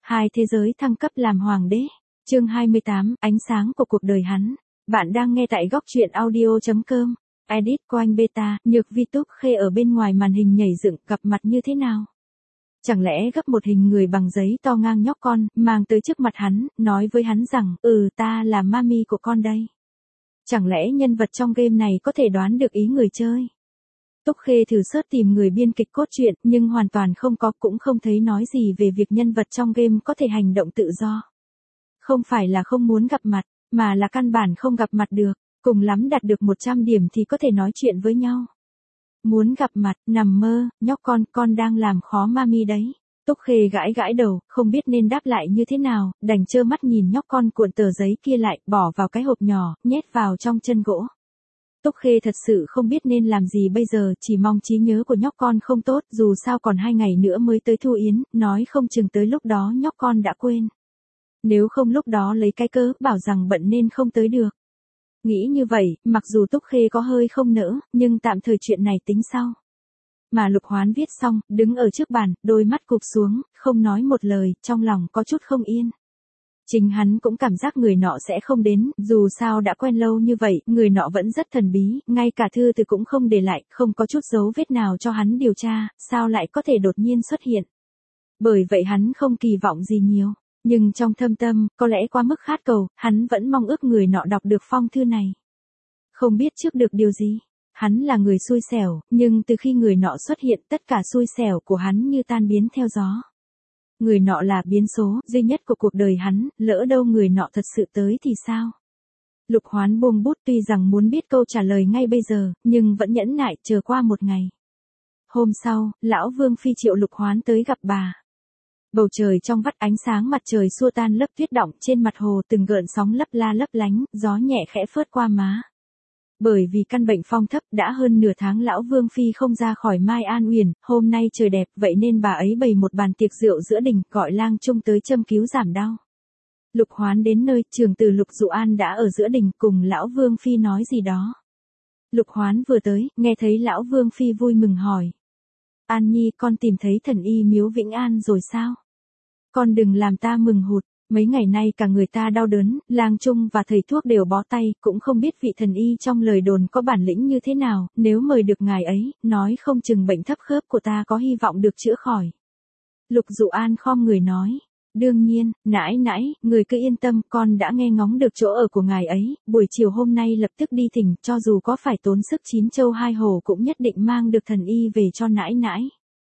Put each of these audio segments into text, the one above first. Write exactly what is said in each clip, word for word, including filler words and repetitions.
Hai thế giới thăng cấp làm hoàng đế. Chương hai mươi tám, ánh sáng của cuộc đời hắn. Bạn đang nghe tại góc truyện audio chấm com. Edit Coin Beta, Nhược Vi Túc Khê ở bên ngoài màn hình nhảy dựng, gặp mặt như thế nào? Chẳng lẽ gấp một hình người bằng giấy to ngang nhóc con, mang tới trước mặt hắn, nói với hắn rằng, ừ ta là mami của con đây. Chẳng lẽ nhân vật trong game này có thể đoán được ý người chơi? Túc Khê thử search tìm người biên kịch cốt truyện, nhưng hoàn toàn không có, cũng không thấy nói gì về việc nhân vật trong game có thể hành động tự do. Không phải là không muốn gặp mặt, mà là căn bản không gặp mặt được, cùng lắm đạt được một trăm điểm thì có thể nói chuyện với nhau. Muốn gặp mặt, nằm mơ, nhóc con, con đang làm khó mami đấy. Túc Khê gãi gãi đầu, không biết nên đáp lại như thế nào, đành trơ mắt nhìn nhóc con cuộn tờ giấy kia lại, bỏ vào cái hộp nhỏ, nhét vào trong chân gỗ. Túc Khê thật sự không biết nên làm gì bây giờ, chỉ mong trí nhớ của nhóc con không tốt, dù sao còn hai ngày nữa mới tới Thu Yến, nói không chừng tới lúc đó nhóc con đã quên. Nếu không lúc đó lấy cái cớ, bảo rằng bận nên không tới được. Nghĩ như vậy, mặc dù Túc Khê có hơi không nỡ, nhưng tạm thời chuyện này tính sau. Mà Lục Hoán viết xong, đứng ở trước bàn, đôi mắt cụp xuống, không nói một lời, trong lòng có chút không yên. Chính hắn cũng cảm giác người nọ sẽ không đến, dù sao đã quen lâu như vậy, người nọ vẫn rất thần bí, ngay cả thư từ cũng không để lại, không có chút dấu vết nào cho hắn điều tra, sao lại có thể đột nhiên xuất hiện. Bởi vậy hắn không kỳ vọng gì nhiều, nhưng trong thâm tâm, có lẽ quá mức khát cầu, hắn vẫn mong ước người nọ đọc được phong thư này. Không biết trước được điều gì, hắn là người xui xẻo, nhưng từ khi người nọ xuất hiện, tất cả xui xẻo của hắn như tan biến theo gió. Người nọ là biến số duy nhất của cuộc đời hắn, lỡ đâu người nọ thật sự tới thì sao? Lục Hoán buông bút, tuy rằng muốn biết câu trả lời ngay bây giờ, nhưng vẫn nhẫn nại chờ qua một ngày. Hôm sau, lão Vương Phi triệu Lục Hoán tới gặp bà. Bầu trời trong vắt ánh sáng mặt trời xua tan lớp tuyết đọng trên mặt hồ, từng gợn sóng lấp la lấp lánh, gió nhẹ khẽ phớt qua má. Bởi vì căn bệnh phong thấp đã hơn nửa tháng lão Vương Phi không ra khỏi Mai An Uyển, hôm nay trời đẹp vậy nên bà ấy bày một bàn tiệc rượu giữa đình, gọi lang trung tới châm cứu giảm đau. Lục Hoán đến nơi, trường tử Lục Dụ An đã ở giữa đình cùng lão Vương Phi nói gì đó. Lục Hoán vừa tới, nghe thấy lão Vương Phi vui mừng hỏi. An Nhi, con tìm thấy thần y miếu Vĩnh An rồi sao? Con đừng làm ta mừng hụt. Mấy ngày nay cả người ta đau đớn, lang trung và thầy thuốc đều bó tay, cũng không biết vị thần y trong lời đồn có bản lĩnh như thế nào, nếu mời được ngài ấy, nói không chừng bệnh thấp khớp của ta có hy vọng được chữa khỏi. Lục Dụ An khom người nói, đương nhiên, nãi nãi, người cứ yên tâm, con đã nghe ngóng được chỗ ở của ngài ấy, buổi chiều hôm nay lập tức đi thỉnh, cho dù có phải tốn sức chín châu hai hồ cũng nhất định mang được thần y về cho nãi nãi.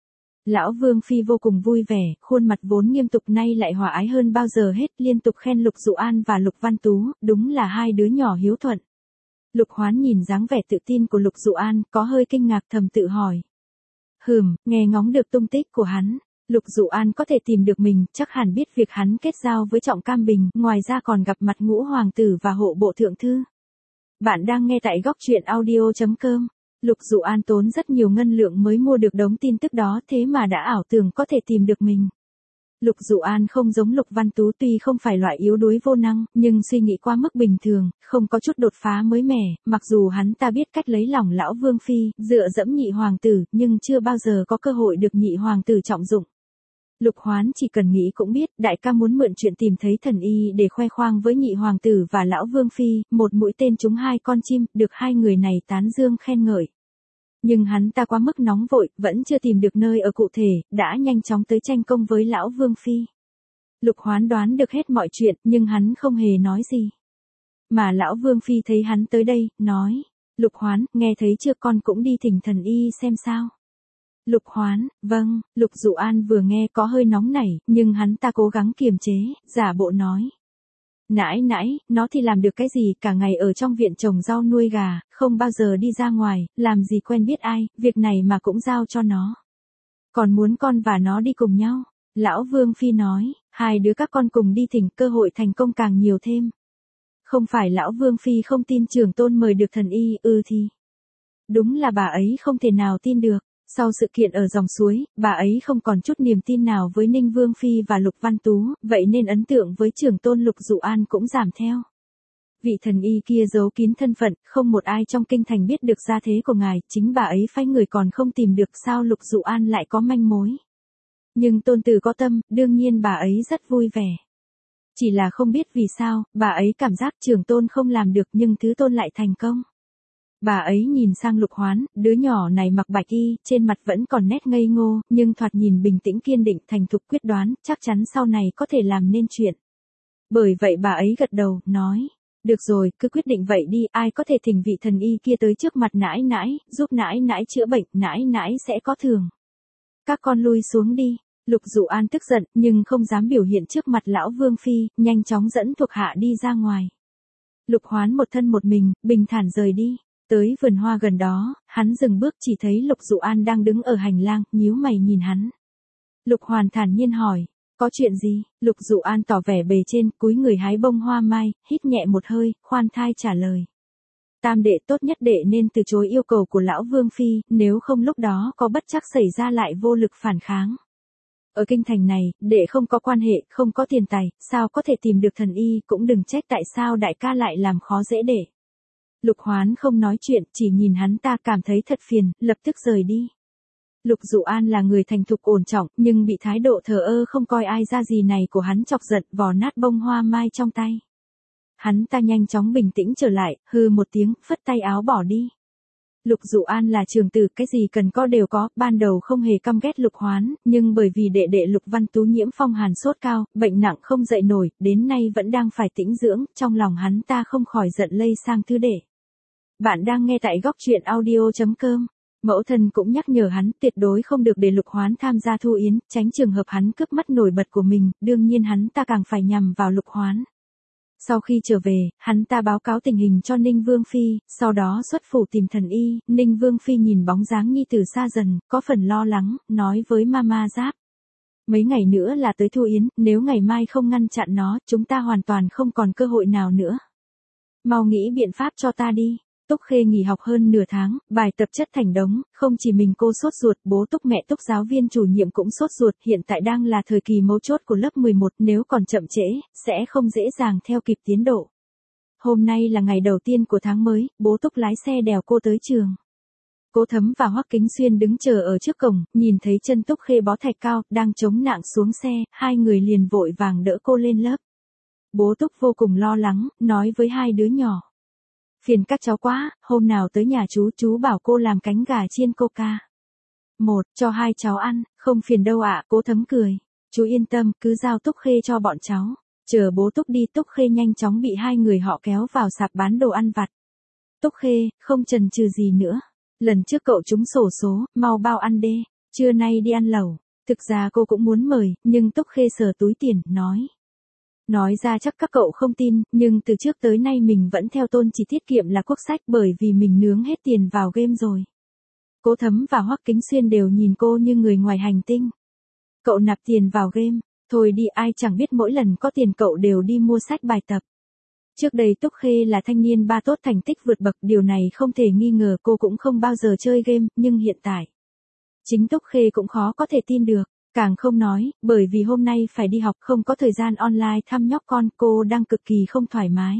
Lão Vương Phi vô cùng vui vẻ, khuôn mặt vốn nghiêm túc nay lại hòa ái hơn bao giờ hết, liên tục khen Lục Dụ An và Lục Văn Tú, đúng là hai đứa nhỏ hiếu thuận. Lục Hoán nhìn dáng vẻ tự tin của Lục Dụ An, có hơi kinh ngạc thầm tự hỏi. Hừm, nghe ngóng được tung tích của hắn, Lục Dụ An có thể tìm được mình, chắc hẳn biết việc hắn kết giao với Trọng Cam Bình, ngoài ra còn gặp mặt Ngũ Hoàng tử và hộ bộ thượng thư. Bạn đang nghe tại góc truyện audio chấm com. Lục Dụ An tốn rất nhiều ngân lượng mới mua được đống tin tức đó, thế mà đã ảo tưởng có thể tìm được mình. Lục Dụ An không giống Lục Văn Tú, tuy không phải loại yếu đuối vô năng, nhưng suy nghĩ quá mức bình thường, không có chút đột phá mới mẻ, mặc dù hắn ta biết cách lấy lòng lão Vương Phi, dựa dẫm nhị hoàng tử, nhưng chưa bao giờ có cơ hội được nhị hoàng tử trọng dụng. Lục Hoán chỉ cần nghĩ cũng biết, đại ca muốn mượn chuyện tìm thấy thần y để khoe khoang với nhị hoàng tử và lão Vương Phi, một mũi tên trúng hai con chim, được hai người này tán dương khen ngợi. Nhưng hắn ta quá mức nóng vội, vẫn chưa tìm được nơi ở cụ thể, đã nhanh chóng tới tranh công với lão Vương Phi. Lục Hoán đoán được hết mọi chuyện, nhưng hắn không hề nói gì. Mà lão Vương Phi thấy hắn tới đây, nói, Lục Hoán, nghe thấy chưa, con cũng đi thỉnh thần y xem sao. Lục Hoán, vâng. Lục Dụ An vừa nghe có hơi nóng nảy, nhưng hắn ta cố gắng kiềm chế, giả bộ nói. Nãi nãi, nó thì làm được cái gì, cả ngày ở trong viện trồng rau nuôi gà, không bao giờ đi ra ngoài, làm gì quen biết ai, việc này mà cũng giao cho nó. Còn muốn con và nó đi cùng nhau. Lão Vương Phi nói, hai đứa các con cùng đi thỉnh, cơ hội thành công càng nhiều thêm. Không phải lão Vương Phi không tin trưởng tôn mời được thần y, ừ thì. Đúng là bà ấy không thể nào tin được. Sau sự kiện ở dòng suối, bà ấy không còn chút niềm tin nào với Ninh Vương Phi và Lục Văn Tú, vậy nên ấn tượng với trưởng tôn Lục Dụ An cũng giảm theo. Vị thần y kia giấu kín thân phận, không một ai trong kinh thành biết được gia thế của ngài, chính bà ấy phái người còn không tìm được, sao Lục Dụ An lại có manh mối. Nhưng tôn tử có tâm, đương nhiên bà ấy rất vui vẻ. Chỉ là không biết vì sao, bà ấy cảm giác trưởng tôn không làm được nhưng thứ tôn lại thành công. Bà ấy nhìn sang Lục Hoán, đứa nhỏ này mặc bạch y, trên mặt vẫn còn nét ngây ngô, nhưng thoạt nhìn bình tĩnh kiên định thành thục quyết đoán, chắc chắn sau này có thể làm nên chuyện. Bởi vậy bà ấy gật đầu, nói, được rồi, cứ quyết định vậy đi, ai có thể thỉnh vị thần y kia tới trước mặt nãi nãi, giúp nãi nãi chữa bệnh, nãi nãi sẽ có thưởng. Các con lui xuống đi. Lục Dụ An tức giận, nhưng không dám biểu hiện trước mặt lão Vương Phi, nhanh chóng dẫn thuộc hạ đi ra ngoài. Lục Hoán một thân một mình, bình thản rời đi. Tới vườn hoa gần đó, hắn dừng bước chỉ thấy Lục Dụ An đang đứng ở hành lang, nhíu mày nhìn hắn. Lục Hoàn thản nhiên hỏi, có chuyện gì? Lục Dụ An tỏ vẻ bề trên, cúi người hái bông hoa mai, hít nhẹ một hơi, khoan thai trả lời. Tam đệ tốt nhất đệ nên từ chối yêu cầu của lão Vương Phi, nếu không lúc đó có bất trắc xảy ra lại vô lực phản kháng. Ở kinh thành này, đệ không có quan hệ, không có tiền tài, sao có thể tìm được thần y, cũng đừng trách tại sao đại ca lại làm khó dễ đệ. Lục Hoán không nói chuyện, chỉ nhìn hắn ta cảm thấy thật phiền, lập tức rời đi. Lục Dụ An là người thành thục ổn trọng, nhưng bị thái độ thờ ơ không coi ai ra gì này của hắn chọc giận, vò nát bông hoa mai trong tay. Hắn ta nhanh chóng bình tĩnh trở lại, hừ một tiếng, phất tay áo bỏ đi. Lục Dụ An là trường tử, cái gì cần có đều có, ban đầu không hề căm ghét Lục Hoán, nhưng bởi vì đệ đệ Lục Văn Tú nhiễm phong hàn sốt cao, bệnh nặng không dậy nổi, đến nay vẫn đang phải tĩnh dưỡng, trong lòng hắn ta không khỏi giận lây sang thứ đệ. Bạn đang nghe tại góc truyện audio chấm com. Mẫu thân cũng nhắc nhở hắn tuyệt đối không được để Lục Hoán tham gia thu yến, tránh trường hợp hắn cướp mất nổi bật của mình, đương nhiên hắn ta càng phải nhằm vào Lục Hoán. Sau khi trở về, hắn ta báo cáo tình hình cho Ninh Vương Phi, sau đó xuất phủ tìm thần y, Ninh Vương Phi nhìn bóng dáng nhi tử xa dần, có phần lo lắng, nói với Mama Giáp. Mấy ngày nữa là tới thu yến, nếu ngày mai không ngăn chặn nó, chúng ta hoàn toàn không còn cơ hội nào nữa. Mau nghĩ biện pháp cho ta đi. Túc Khê nghỉ học hơn nửa tháng, bài tập chất thành đống, không chỉ mình cô sốt ruột, bố Túc mẹ Túc giáo viên chủ nhiệm cũng sốt ruột, hiện tại đang là thời kỳ mấu chốt của lớp mười một, nếu còn chậm trễ, sẽ không dễ dàng theo kịp tiến độ. Hôm nay là ngày đầu tiên của tháng mới, bố Túc lái xe đèo cô tới trường. Cố Thấm và Hoắc Kính Xuyên đứng chờ ở trước cổng, nhìn thấy chân Túc Khê bó thạch cao, đang chống nạng xuống xe, hai người liền vội vàng đỡ cô lên lớp. Bố Túc vô cùng lo lắng, nói với hai đứa nhỏ. Phiền các cháu quá, hôm nào tới nhà chú, chú bảo cô làm cánh gà chiên coca. Một, cho hai cháu ăn, không phiền đâu ạ, Cố Thấm cười. Chú yên tâm, cứ giao Túc Khê cho bọn cháu. Chờ bố Túc đi, Túc Khê nhanh chóng bị hai người họ kéo vào sạp bán đồ ăn vặt. Túc Khê, không chần chừ gì nữa. Lần trước cậu trúng xổ số, mau bao ăn đê, trưa nay đi ăn lẩu. Thực ra cô cũng muốn mời, nhưng Túc Khê sờ túi tiền, nói. Nói ra chắc các cậu không tin, nhưng từ trước tới nay mình vẫn theo tôn chỉ tiết kiệm là quốc sách bởi vì mình nướng hết tiền vào game rồi. Cố Thấm và Hoắc Kính Xuyên đều nhìn cô như người ngoài hành tinh. Cậu nạp tiền vào game, thôi đi, ai chẳng biết mỗi lần có tiền cậu đều đi mua sách bài tập. Trước đây Túc Khê là thanh niên ba tốt thành tích vượt bậc, điều này không thể nghi ngờ, cô cũng không bao giờ chơi game, nhưng hiện tại. Chính Túc Khê cũng khó có thể tin được. Càng không nói, bởi vì hôm nay phải đi học không có thời gian online thăm nhóc con, cô đang cực kỳ không thoải mái.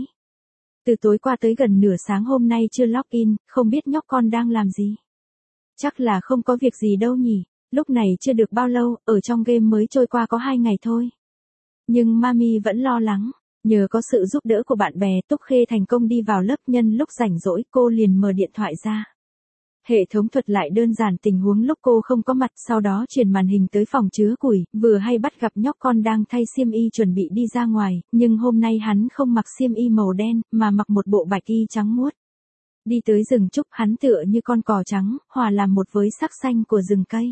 Từ tối qua tới gần nửa sáng hôm nay chưa login, không biết nhóc con đang làm gì. Chắc là không có việc gì đâu nhỉ, lúc này chưa được bao lâu, ở trong game mới trôi qua có hai ngày thôi. Nhưng Mami vẫn lo lắng, nhờ có sự giúp đỡ của bạn bè, Túc Khê thành công đi vào lớp, nhân lúc rảnh rỗi cô liền mở điện thoại ra. Hệ thống thuật lại đơn giản tình huống lúc cô không có mặt, sau đó chuyển màn hình tới phòng chứa củi, vừa hay bắt gặp nhóc con đang thay xiêm y chuẩn bị đi ra ngoài, nhưng hôm nay hắn không mặc xiêm y màu đen, mà mặc một bộ bạch y trắng muốt. Đi tới rừng trúc, hắn tựa như con cò trắng, hòa làm một với sắc xanh của rừng cây.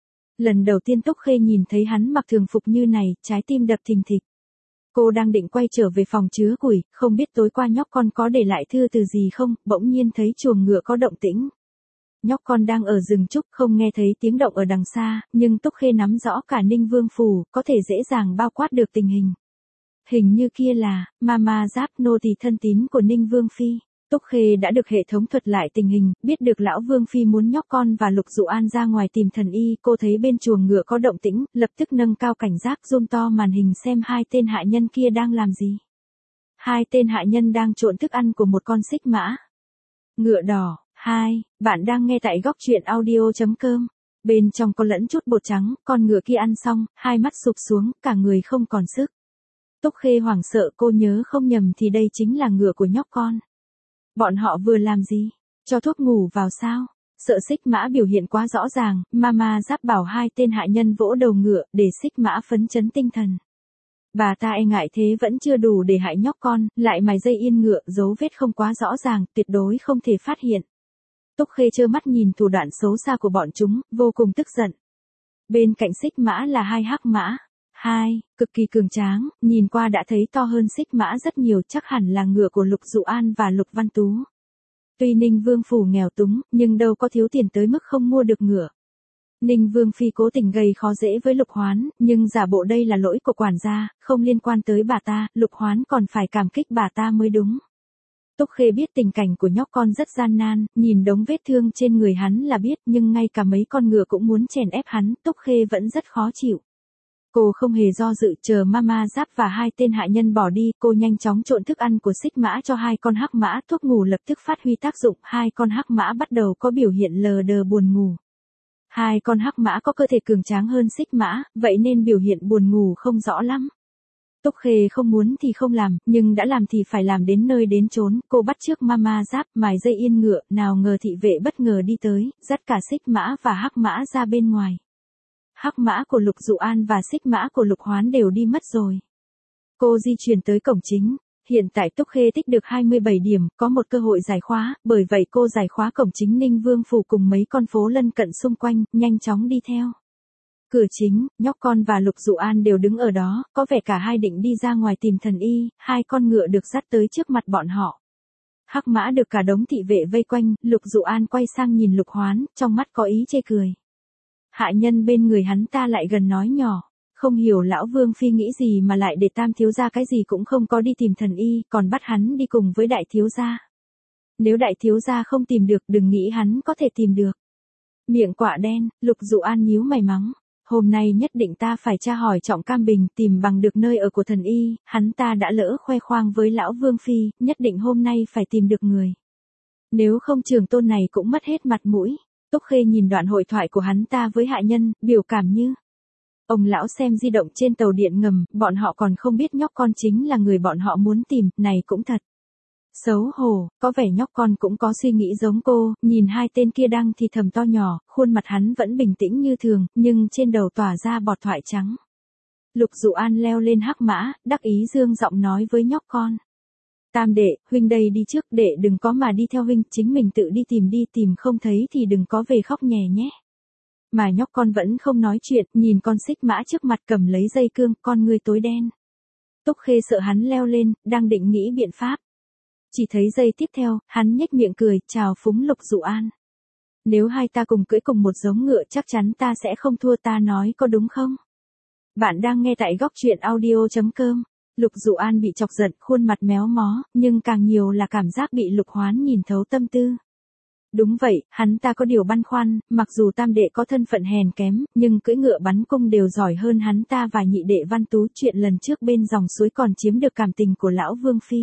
Lần đầu tiên Túc Khê nhìn thấy hắn mặc thường phục như này, trái tim đập thình thịch. Cô đang định quay trở về phòng chứa củi, không biết tối qua nhóc con có để lại thư từ gì không, bỗng nhiên thấy chuồng ngựa có động tĩnh. Nhóc con đang ở rừng trúc, không nghe thấy tiếng động ở đằng xa, nhưng Túc Khê nắm rõ cả Ninh Vương Phủ, có thể dễ dàng bao quát được tình hình. Hình như kia là, Mama Giáp, nô tỳ thân tín của Ninh Vương Phi. Túc Khê đã được hệ thống thuật lại tình hình, biết được lão Vương Phi muốn nhóc con và Lục Dụ An ra ngoài tìm thần y, cô thấy bên chuồng ngựa có động tĩnh, lập tức nâng cao cảnh giác, zoom to màn hình xem hai tên hạ nhân kia đang làm gì. Hai tên hạ nhân đang trộn thức ăn của một con xích mã. Ngựa đỏ. Hai, bạn đang nghe tại góc truyện audio chấm com. Bên trong có lẫn chút bột trắng, con ngựa kia ăn xong, hai mắt sụp xuống, cả người không còn sức. Túc Khê hoảng sợ, cô nhớ không nhầm thì đây chính là ngựa của nhóc con. Bọn họ vừa làm gì? Cho thuốc ngủ vào sao? Sợ Xích Mã biểu hiện quá rõ ràng, Mama Giáp bảo hai tên hạ nhân vỗ đầu ngựa để Xích Mã phấn chấn tinh thần. Bà ta e ngại thế vẫn chưa đủ để hại nhóc con, lại mài dây yên ngựa, dấu vết không quá rõ ràng, tuyệt đối không thể phát hiện. Túc Khê trơ mắt nhìn thủ đoạn xấu xa của bọn chúng, vô cùng tức giận. Bên cạnh Xích Mã là hai hắc mã. Hai, cực kỳ cường tráng, nhìn qua đã thấy to hơn Xích Mã rất nhiều, chắc hẳn là ngựa của Lục Dụ An và Lục Văn Tú. Tuy Ninh Vương phủ nghèo túng, nhưng đâu có thiếu tiền tới mức không mua được ngựa. Ninh Vương phi cố tình gây khó dễ với Lục Hoán, nhưng giả bộ đây là lỗi của quản gia, không liên quan tới bà ta, Lục Hoán còn phải cảm kích bà ta mới đúng. Túc Khê biết tình cảnh của nhóc con rất gian nan, nhìn đống vết thương trên người hắn là biết, nhưng ngay cả mấy con ngựa cũng muốn chèn ép hắn, Túc Khê vẫn rất khó chịu. Cô không hề do dự, chờ Mama Giáp và hai tên hạ nhân bỏ đi, cô nhanh chóng trộn thức ăn của Xích Mã cho hai con hắc mã, thuốc ngủ lập tức phát huy tác dụng, hai con hắc mã bắt đầu có biểu hiện lờ đờ buồn ngủ. Hai con hắc mã có cơ thể cường tráng hơn Xích Mã, vậy nên biểu hiện buồn ngủ không rõ lắm. Túc Khê không muốn thì không làm, nhưng đã làm thì phải làm đến nơi đến chốn, cô bắt chước Mama Giáp, mài dây yên ngựa, nào ngờ thị vệ bất ngờ đi tới, dắt cả Xích Mã và hắc mã ra bên ngoài. Hắc mã của Lục Dụ An và Xích Mã của Lục Hoán đều đi mất rồi. Cô di chuyển tới cổng chính. Hiện tại Túc Khê tích được hai mươi bảy điểm, có một cơ hội giải khóa, bởi vậy cô giải khóa cổng chính Ninh Vương phủ cùng mấy con phố lân cận xung quanh, nhanh chóng đi theo. Cửa chính, nhóc con và Lục Dụ An đều đứng ở đó, có vẻ cả hai định đi ra ngoài tìm thần y, hai con ngựa được dắt tới trước mặt bọn họ. Hắc mã được cả đống thị vệ vây quanh, Lục Dụ An quay sang nhìn Lục Hoán, trong mắt có ý chê cười. Hạ nhân bên người hắn ta lại gần nói nhỏ, không hiểu lão Vương phi nghĩ gì mà lại để tam thiếu gia cái gì cũng không có đi tìm thần y, còn bắt hắn đi cùng với đại thiếu gia. Nếu đại thiếu gia không tìm được, đừng nghĩ hắn có thể tìm được. Miệng quạ đen, Lục Dụ An nhíu mày mắng, hôm nay nhất định ta phải tra hỏi Trọng Cam Bình, tìm bằng được nơi ở của thần y, hắn ta đã lỡ khoe khoang với lão Vương phi, nhất định hôm nay phải tìm được người. Nếu không trường tôn này cũng mất hết mặt mũi. Túc Khê nhìn đoạn hội thoại của hắn ta với hạ nhân, biểu cảm như ông lão xem di động trên tàu điện ngầm, bọn họ còn không biết nhóc con chính là người bọn họ muốn tìm, này cũng thật xấu hổ, có vẻ nhóc con cũng có suy nghĩ giống cô, nhìn hai tên kia đang thì thầm to nhỏ, khuôn mặt hắn vẫn bình tĩnh như thường, nhưng trên đầu tỏa ra bọt thoại trắng. Lục Dụ An leo lên hắc mã, đắc ý dương giọng nói với nhóc con. Tam đệ, huynh đây đi trước, đệ đừng có mà đi theo huynh, chính mình tự đi tìm đi, tìm không thấy thì đừng có về khóc nhè nhé. Mà nhóc con vẫn không nói chuyện, nhìn con Xích Mã trước mặt cầm lấy dây cương, con ngươi tối đen. Túc Khê sợ hắn leo lên, đang định nghĩ biện pháp. Chỉ thấy giây tiếp theo, hắn nhếch miệng cười, chào phúng Lục Dụ An. Nếu hai ta cùng cưỡi cùng một giống ngựa chắc chắn ta sẽ không thua, ta nói có đúng không? Bạn đang nghe tại góc truyện audio chấm com. Lục Dụ An bị chọc giận, khuôn mặt méo mó, nhưng càng nhiều là cảm giác bị Lục Hoán nhìn thấu tâm tư. Đúng vậy, hắn ta có điều băn khoăn, mặc dù tam đệ có thân phận hèn kém, nhưng cưỡi ngựa bắn cung đều giỏi hơn hắn ta và nhị đệ Văn Tú, chuyện lần trước bên dòng suối còn chiếm được cảm tình của lão Vương phi.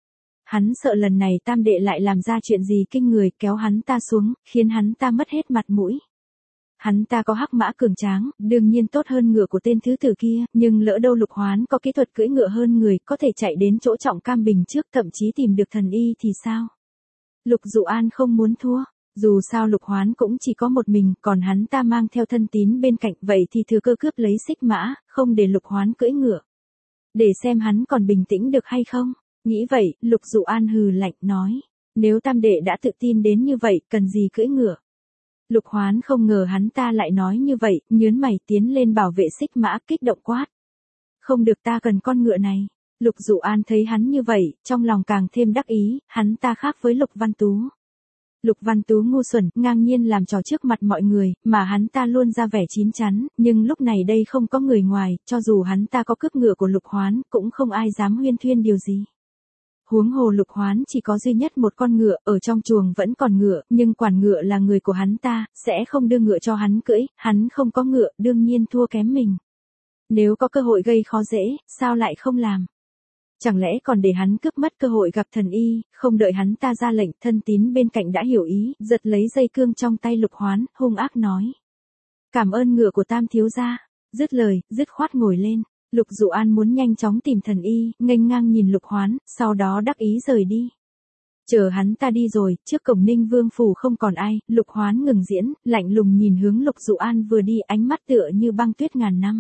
Hắn sợ lần này tam đệ lại làm ra chuyện gì kinh người, kéo hắn ta xuống, khiến hắn ta mất hết mặt mũi. Hắn ta có hắc mã cường tráng, đương nhiên tốt hơn ngựa của tên thứ tử kia, nhưng lỡ đâu Lục Hoán có kỹ thuật cưỡi ngựa hơn người, có thể chạy đến chỗ Trọng Cam Bình trước, thậm chí tìm được thần y thì sao? Lục Dụ An không muốn thua, dù sao Lục Hoán cũng chỉ có một mình, còn hắn ta mang theo thân tín bên cạnh, vậy thì thừa cơ cướp lấy Xích Mã, không để Lục Hoán cưỡi ngựa. Để xem hắn còn bình tĩnh được hay không. Nghĩ vậy, Lục Dụ An hừ lạnh nói, nếu tam đệ đã tự tin đến như vậy, cần gì cưỡi ngựa? Lục Hoán không ngờ hắn ta lại nói như vậy, nhớn mày tiến lên bảo vệ Xích Mã, kích động quát. Không được, ta cần con ngựa này. Lục Dụ An thấy hắn như vậy, trong lòng càng thêm đắc ý, hắn ta khác với Lục Văn Tú. Lục Văn Tú ngu xuẩn, ngang nhiên làm trò trước mặt mọi người, mà hắn ta luôn ra vẻ chín chắn, nhưng lúc này đây không có người ngoài, cho dù hắn ta có cướp ngựa của Lục Hoán, cũng không ai dám huyên thuyên điều gì. Huống hồ Lục Hoán chỉ có duy nhất một con ngựa, ở trong chuồng vẫn còn ngựa, nhưng quản ngựa là người của hắn ta, sẽ không đưa ngựa cho hắn cưỡi, hắn không có ngựa, đương nhiên thua kém mình. Nếu có cơ hội gây khó dễ, sao lại không làm? Chẳng lẽ còn để hắn cướp mất cơ hội gặp thần y, không đợi hắn ta ra lệnh, thân tín bên cạnh đã hiểu ý, giật lấy dây cương trong tay Lục Hoán, hung ác nói. Cảm ơn ngựa của Tam thiếu gia. Dứt lời, dứt khoát ngồi lên. Lục Dụ An muốn nhanh chóng tìm thần y, nghênh ngang nhìn Lục Hoán, sau đó đắc ý rời đi. Chờ hắn ta đi rồi, trước cổng Ninh Vương phủ không còn ai, Lục Hoán ngừng diễn, lạnh lùng nhìn hướng Lục Dụ An vừa đi, ánh mắt tựa như băng tuyết ngàn năm.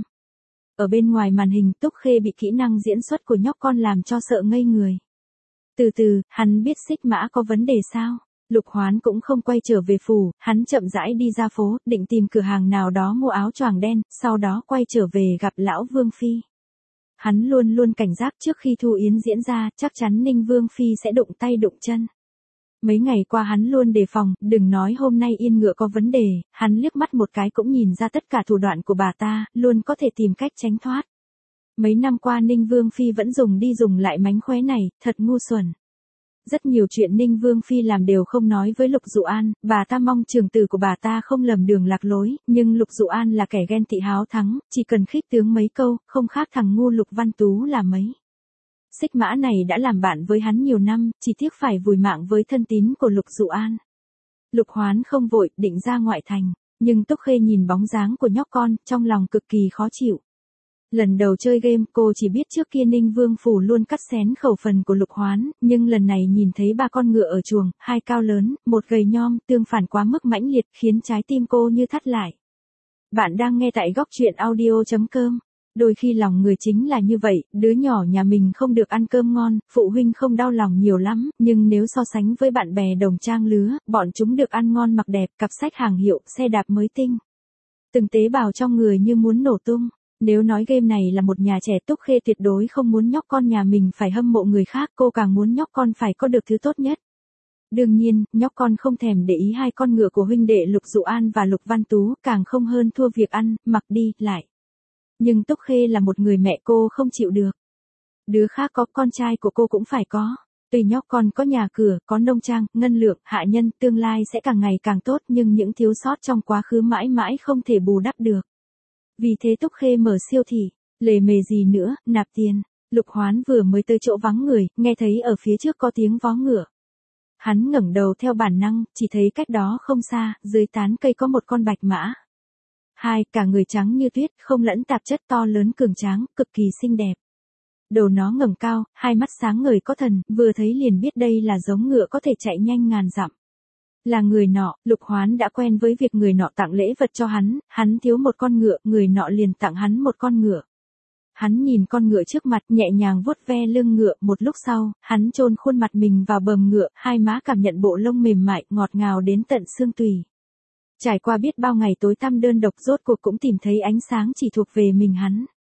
Ở bên ngoài màn hình, Túc Khê bị kỹ năng diễn xuất của nhóc con làm cho sợ ngây người. Từ từ, hắn biết xích mã có vấn đề sao? Lục Hoán cũng không quay trở về phủ, hắn chậm rãi đi ra phố, định tìm cửa hàng nào đó mua áo choàng đen, sau đó quay trở về gặp lão Vương Phi. Hắn luôn luôn cảnh giác trước khi Thu Yến diễn ra, chắc chắn Ninh Vương Phi sẽ đụng tay đụng chân. Mấy ngày qua hắn luôn đề phòng, đừng nói hôm nay yên ngựa có vấn đề, hắn liếc mắt một cái cũng nhìn ra tất cả thủ đoạn của bà ta, luôn có thể tìm cách tránh thoát. Mấy năm qua Ninh Vương Phi vẫn dùng đi dùng lại mánh khóe này, thật ngu xuẩn. Rất nhiều chuyện Ninh Vương Phi làm đều không nói với Lục Dụ An, bà ta mong trường tử của bà ta không lầm đường lạc lối, nhưng Lục Dụ An là kẻ ghen tị háo thắng, chỉ cần khích tướng mấy câu, không khác thằng ngu Lục Văn Tú là mấy. Xích mã này đã làm bạn với hắn nhiều năm, chỉ tiếc phải vùi mạng với thân tín của Lục Dụ An. Lục Hoán không vội, định ra ngoại thành, nhưng Túc Khê nhìn bóng dáng của nhóc con, trong lòng cực kỳ khó chịu. Lần đầu chơi game cô chỉ biết trước kia Ninh Vương phủ luôn cắt xén khẩu phần của Lục Hoán, nhưng lần này nhìn thấy ba con ngựa ở chuồng, hai cao lớn, một gầy nhom, tương phản quá mức mãnh liệt khiến trái tim cô như thắt lại. Bạn đang nghe tại góc truyện audio chấm com. Đôi khi lòng người chính là như vậy, đứa nhỏ nhà mình không được ăn cơm ngon, phụ huynh không đau lòng nhiều lắm, nhưng nếu so sánh với bạn bè đồng trang lứa, bọn chúng được ăn ngon mặc đẹp, cặp sách hàng hiệu, xe đạp mới tinh. Từng tế bào trong người như muốn nổ tung. Nếu nói game này là một nhà trẻ, Túc Khê tuyệt đối không muốn nhóc con nhà mình phải hâm mộ người khác, cô càng muốn nhóc con phải có được thứ tốt nhất. Đương nhiên, nhóc con không thèm để ý hai con ngựa của huynh đệ Lục Dụ An và Lục Văn Tú, càng không hơn thua việc ăn, mặc đi, lại. Nhưng Túc Khê là một người mẹ, cô không chịu được. Đứa khác có, con trai của cô cũng phải có. Tuy nhóc con có nhà cửa, có nông trang, ngân lượng, hạ nhân, tương lai sẽ càng ngày càng tốt, nhưng những thiếu sót trong quá khứ mãi mãi không thể bù đắp được. Vì thế Túc Khê mở siêu thị, lề mề gì nữa, nạp tiền. Lục Hoán vừa mới tới chỗ vắng người, nghe thấy ở phía trước có tiếng vó ngựa. Hắn ngẩng đầu theo bản năng, chỉ thấy cách đó không xa, dưới tán cây có một con bạch mã. Hai, cả người trắng như tuyết, không lẫn tạp chất, to lớn cường tráng, cực kỳ xinh đẹp. Đầu nó ngẩng cao, hai mắt sáng ngời có thần, vừa thấy liền biết đây là giống ngựa có thể chạy nhanh ngàn dặm. Là người nọ, Lục Hoán đã quen với việc người nọ tặng lễ vật cho hắn, hắn thiếu một con ngựa, người nọ liền tặng hắn một con ngựa. Hắn nhìn con ngựa trước mặt, nhẹ nhàng vuốt ve lưng ngựa, một lúc sau, hắn chôn khuôn mặt mình vào bờm ngựa, hai má cảm nhận bộ lông mềm mại, ngọt ngào đến tận xương tùy. Trải qua biết bao ngày tối tăm đơn độc, rốt cuộc cũng tìm thấy ánh sáng chỉ thuộc về mình hắn.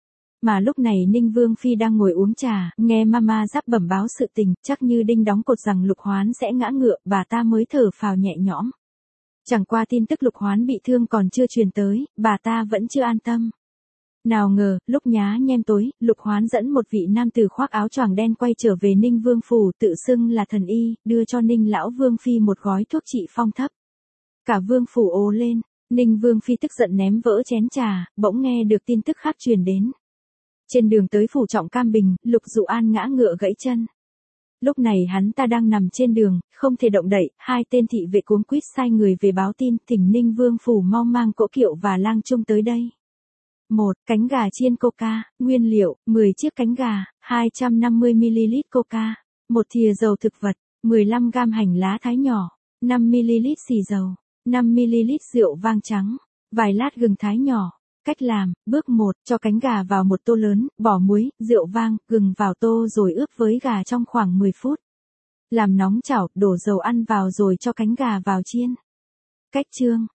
Mà lúc này Ninh Vương Phi đang ngồi uống trà, nghe Mama Giáp bẩm báo sự tình, chắc như đinh đóng cột rằng Lục Hoán sẽ ngã ngựa, bà ta mới thở phào nhẹ nhõm. Chẳng qua tin tức Lục Hoán bị thương còn chưa truyền tới, bà ta vẫn chưa an tâm. Nào ngờ, lúc nhá nhem tối, Lục Hoán dẫn một vị nam tử khoác áo choàng đen quay trở về Ninh Vương phủ, tự xưng là thần y, đưa cho Ninh lão Vương Phi một gói thuốc trị phong thấp. Cả Vương phủ ồ lên, Ninh Vương Phi tức giận ném vỡ chén trà, bỗng nghe được tin tức khác truyền đến. Trên đường tới phủ Trọng Cam Bình, Lục Dụ An ngã ngựa gãy chân. Lúc này hắn ta đang nằm trên đường, không thể động đậy, hai tên thị vệ cuống quýt sai người về báo tin, thỉnh Ninh Vương phủ mau mang cỗ kiệu và lang trung tới đây. một. Cánh gà chiên coca, nguyên liệu, mười chiếc cánh gà, hai trăm năm mươi mi-li-lít coca, một thìa dầu thực vật, mười lăm gam hành lá thái nhỏ, năm mi-li-lít xì dầu, năm mi-li-lít rượu vang trắng, vài lát gừng thái nhỏ. Cách làm, bước một, cho cánh gà vào một tô lớn, bỏ muối, rượu vang, gừng vào tô rồi ướp với gà trong khoảng mười phút. Làm nóng chảo, đổ dầu ăn vào rồi cho cánh gà vào chiên. Cách chương,